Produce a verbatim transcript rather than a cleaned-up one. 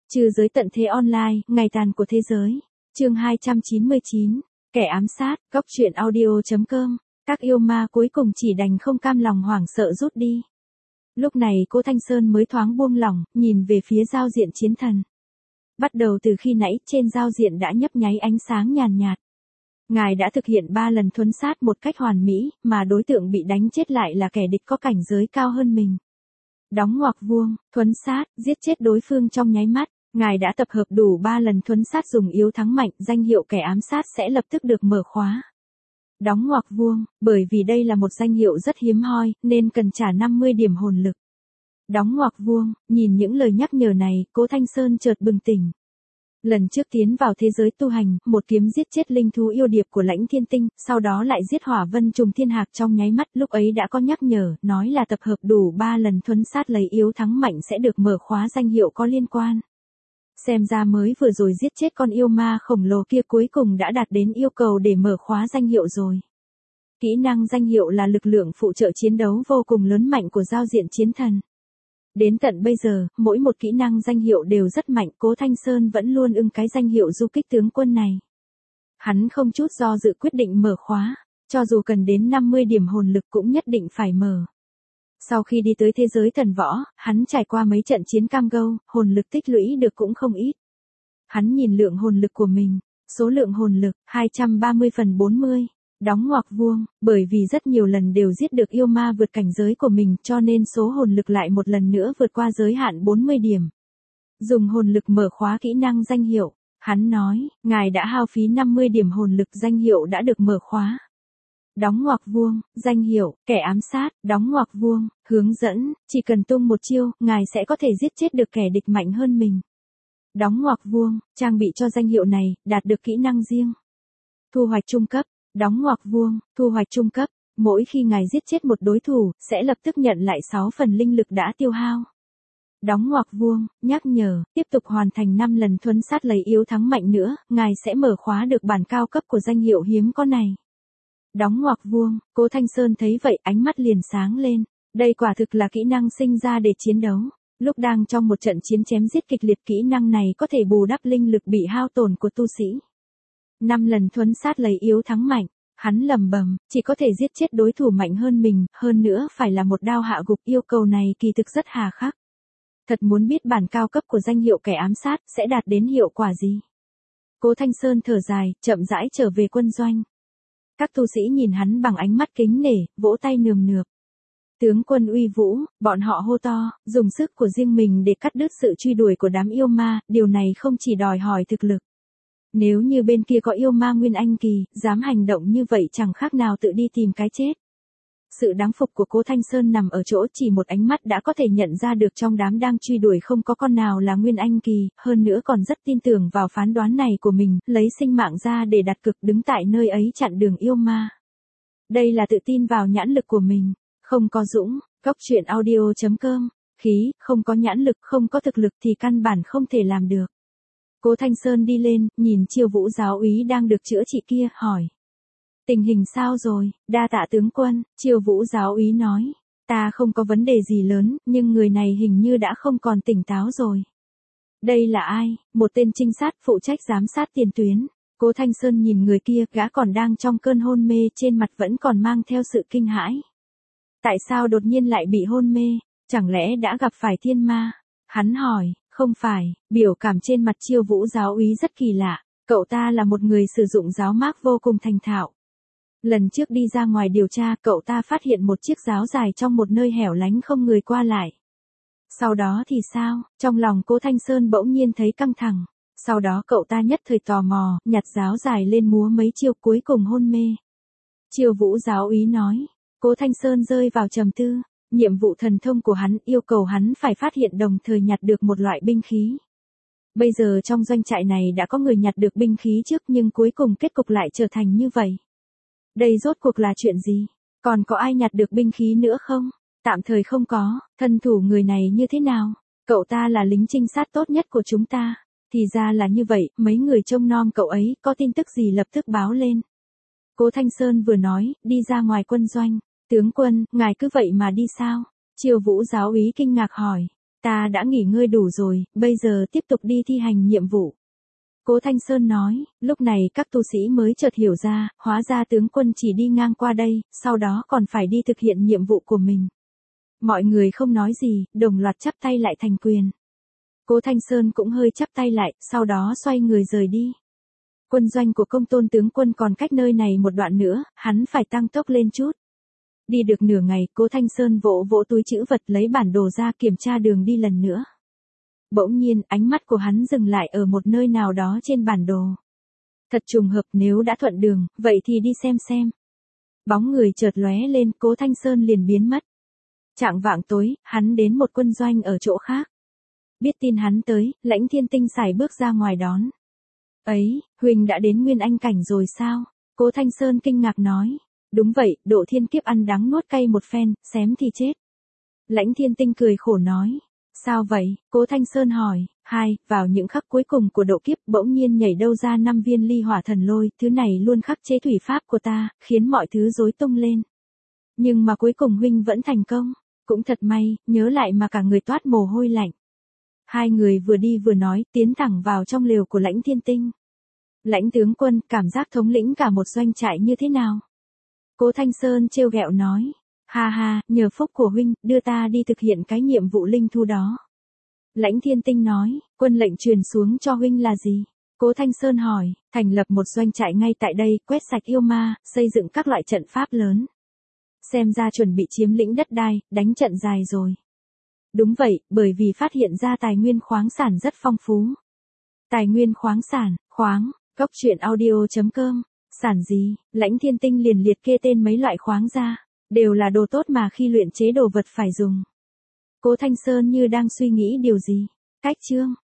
Trừ giới tận thế online, ngày tàn của thế giới. Chương hai trăm chín mươi chín. Kẻ ám sát, góc truyện audio chấm com. Các yêu ma cuối cùng chỉ đành không cam lòng hoảng sợ rút đi. Lúc này Cố Thanh Sơn mới thoáng buông lỏng, nhìn về phía giao diện chiến thần. Bắt đầu từ khi nãy, trên giao diện đã nhấp nháy ánh sáng nhàn nhạt. Ngài đã thực hiện ba lần thuấn sát một cách hoàn mỹ, mà đối tượng bị đánh chết lại là kẻ địch có cảnh giới cao hơn mình. Đóng ngoặc vuông, thuấn sát, giết chết đối phương trong nháy mắt. Ngài đã tập hợp đủ ba lần thuấn sát dùng yếu thắng mạnh, danh hiệu kẻ ám sát sẽ lập tức được mở khóa. Đóng ngoặc vuông, bởi vì đây là một danh hiệu rất hiếm hoi, nên cần trả năm mươi điểm hồn lực. Đóng ngoặc vuông, nhìn những lời nhắc nhở này, Cố Thanh Sơn chợt bừng tỉnh. Lần trước tiến vào thế giới tu hành, một kiếm giết chết linh thú yêu điệp của Lãnh Thiên Tinh, sau đó lại giết Hỏa Vân Trùng Thiên Hạc trong nháy mắt, lúc ấy đã có nhắc nhở, nói là tập hợp đủ ba lần thuấn sát lấy yếu thắng mạnh sẽ được mở khóa danh hiệu có liên quan. Xem ra mới vừa rồi giết chết con yêu ma khổng lồ kia cuối cùng đã đạt đến yêu cầu để mở khóa danh hiệu rồi. Kỹ năng danh hiệu là lực lượng phụ trợ chiến đấu vô cùng lớn mạnh của giao diện chiến thần. Đến tận bây giờ, mỗi một kỹ năng danh hiệu đều rất mạnh, Cố Thanh Sơn vẫn luôn ưng cái danh hiệu du kích tướng quân này. Hắn không chút do dự quyết định mở khóa, cho dù cần đến năm mươi điểm hồn lực cũng nhất định phải mở. Sau khi đi tới thế giới thần võ, hắn trải qua mấy trận chiến cam go, hồn lực tích lũy được cũng không ít. Hắn nhìn lượng hồn lực của mình, số lượng hồn lực, hai trăm ba mươi phần bốn mươi. Đóng ngoặc vuông, bởi vì rất nhiều lần đều giết được yêu ma vượt cảnh giới của mình cho nên số hồn lực lại một lần nữa vượt qua giới hạn bốn mươi điểm. Dùng hồn lực mở khóa kỹ năng danh hiệu, hắn nói, ngài đã hao phí năm mươi điểm hồn lực, danh hiệu đã được mở khóa. Đóng ngoặc vuông, danh hiệu, kẻ ám sát, đóng ngoặc vuông, hướng dẫn, chỉ cần tung một chiêu, ngài sẽ có thể giết chết được kẻ địch mạnh hơn mình. Đóng ngoặc vuông, trang bị cho danh hiệu này, đạt được kỹ năng riêng. Thu hoạch trung cấp. Đóng ngoặc vuông, thu hoạch trung cấp, mỗi khi ngài giết chết một đối thủ, sẽ lập tức nhận lại sáu phần linh lực đã tiêu hao. Đóng ngoặc vuông, nhắc nhở, tiếp tục hoàn thành năm lần thuấn sát lấy yếu thắng mạnh nữa, ngài sẽ mở khóa được bản cao cấp của danh hiệu hiếm có này. Đóng ngoặc vuông, Cố Thanh Sơn thấy vậy ánh mắt liền sáng lên, đây quả thực là kỹ năng sinh ra để chiến đấu. Lúc đang trong một trận chiến chém giết kịch liệt, kỹ năng này có thể bù đắp linh lực bị hao tổn của tu sĩ. Năm lần thuấn sát lấy yếu thắng mạnh, hắn lầm bầm, chỉ có thể giết chết đối thủ mạnh hơn mình, hơn nữa phải là một đao hạ gục, yêu cầu này kỳ thực rất hà khắc. Thật muốn biết bản cao cấp của danh hiệu kẻ ám sát sẽ đạt đến hiệu quả gì. Cố Thanh Sơn thở dài, chậm rãi trở về quân doanh. Các tu sĩ nhìn hắn bằng ánh mắt kính nể, vỗ tay nườm nượp. Tướng quân uy vũ, bọn họ hô to, dùng sức của riêng mình để cắt đứt sự truy đuổi của đám yêu ma, điều này không chỉ đòi hỏi thực lực. Nếu như bên kia có yêu ma Nguyên Anh kỳ, dám hành động như vậy chẳng khác nào tự đi tìm cái chết. Sự đáng phục của Cố Thanh Sơn nằm ở chỗ chỉ một ánh mắt đã có thể nhận ra được trong đám đang truy đuổi không có con nào là Nguyên Anh kỳ, hơn nữa còn rất tin tưởng vào phán đoán này của mình, lấy sinh mạng ra để đặt cược đứng tại nơi ấy chặn đường yêu ma. Đây là tự tin vào nhãn lực của mình, không có dũng, góc truyện audio chấm com, khí, không có nhãn lực, không có thực lực thì căn bản không thể làm được. Cố Thanh Sơn đi lên, nhìn Chiêu Vũ giáo úy đang được chữa trị kia, hỏi. Tình hình sao rồi, đa tạ tướng quân, Chiêu Vũ giáo úy nói. Ta không có vấn đề gì lớn, nhưng người này hình như đã không còn tỉnh táo rồi. Đây là ai? Một tên trinh sát phụ trách giám sát tiền tuyến. Cố Thanh Sơn nhìn người kia, gã còn đang trong cơn hôn mê, trên mặt vẫn còn mang theo sự kinh hãi. Tại sao đột nhiên lại bị hôn mê? Chẳng lẽ đã gặp phải thiên ma? Hắn hỏi. Không phải, biểu cảm trên mặt Chiêu Vũ giáo úy rất kỳ lạ, cậu ta là một người sử dụng giáo mác vô cùng thành thạo. Lần trước đi ra ngoài điều tra, cậu ta phát hiện một chiếc giáo dài trong một nơi hẻo lánh không người qua lại. Sau đó thì sao? Trong lòng Cố Thanh Sơn bỗng nhiên thấy căng thẳng. Sau đó cậu ta nhất thời tò mò, nhặt giáo dài lên múa mấy chiêu cuối cùng hôn mê. Chiêu Vũ giáo úy nói, Cố Thanh Sơn rơi vào trầm tư. Nhiệm vụ thần thông của hắn yêu cầu hắn phải phát hiện đồng thời nhặt được một loại binh khí. Bây giờ trong doanh trại này đã có người nhặt được binh khí trước nhưng cuối cùng kết cục lại trở thành như vậy. Đây rốt cuộc là chuyện gì? Còn có ai nhặt được binh khí nữa không? Tạm thời không có, thân thủ người này như thế nào? Cậu ta là lính trinh sát tốt nhất của chúng ta. Thì ra là như vậy, mấy người trông nom cậu ấy, có tin tức gì lập tức báo lên. Cố Thanh Sơn vừa nói, đi ra ngoài quân doanh. Tướng quân, ngài cứ vậy mà đi sao? Chiêu Vũ giáo úy kinh ngạc hỏi. Ta đã nghỉ ngơi đủ rồi, bây giờ tiếp tục đi thi hành nhiệm vụ. Cố Thanh Sơn nói, lúc này các tu sĩ mới chợt hiểu ra, hóa ra tướng quân chỉ đi ngang qua đây, sau đó còn phải đi thực hiện nhiệm vụ của mình. Mọi người không nói gì, đồng loạt chắp tay lại thành quyền. Cố Thanh Sơn cũng hơi chắp tay lại, sau đó xoay người rời đi. Quân doanh của Công Tôn tướng quân còn cách nơi này một đoạn nữa, hắn phải tăng tốc lên chút. Đi được nửa ngày, Cố Thanh Sơn vỗ vỗ túi trữ vật lấy bản đồ ra kiểm tra đường đi lần nữa. Bỗng nhiên, ánh mắt của hắn dừng lại ở một nơi nào đó trên bản đồ. Thật trùng hợp, nếu đã thuận đường, vậy thì đi xem xem. Bóng người chợt lóe lên, Cố Thanh Sơn liền biến mất. Chạng vạng tối, hắn đến một quân doanh ở chỗ khác. Biết tin hắn tới, Lãnh Thiên Tinh sải bước ra ngoài đón. Ấy, Huỳnh đã đến Nguyên Anh cảnh rồi sao? Cố Thanh Sơn kinh ngạc nói. Đúng vậy, độ thiên kiếp ăn đắng nuốt cay một phen, xém thì chết. Lãnh Thiên Tinh cười khổ nói. Sao vậy? Cố Thanh Sơn hỏi. Hai, vào những khắc cuối cùng của độ kiếp bỗng nhiên nhảy đâu ra năm viên ly hỏa thần lôi, thứ này luôn khắc chế thủy pháp của ta, khiến mọi thứ rối tung lên. Nhưng mà cuối cùng huynh vẫn thành công. Cũng thật may, nhớ lại mà cả người toát mồ hôi lạnh. Hai người vừa đi vừa nói, tiến thẳng vào trong lều của Lãnh Thiên Tinh. Lãnh tướng quân, cảm giác thống lĩnh cả một doanh trại như thế nào? Cố Thanh Sơn trêu ghẹo nói. Ha ha, nhờ phúc của huynh, đưa ta đi thực hiện cái nhiệm vụ linh thu đó. Lãnh Thiên Tinh nói, quân lệnh truyền xuống cho huynh là gì? Cố Thanh Sơn hỏi, thành lập một doanh trại ngay tại đây, quét sạch yêu ma, xây dựng các loại trận pháp lớn. Xem ra chuẩn bị chiếm lĩnh đất đai, đánh trận dài rồi. Đúng vậy, bởi vì phát hiện ra tài nguyên khoáng sản rất phong phú. Tài nguyên khoáng sản, khoáng, Cốc Truyện Audio chấm com, sản gì? Lãnh Thiên Tinh liền liệt kê tên mấy loại khoáng ra, đều là đồ tốt mà khi luyện chế đồ vật phải dùng. Cố Thanh Sơn như đang suy nghĩ điều gì. Cách chương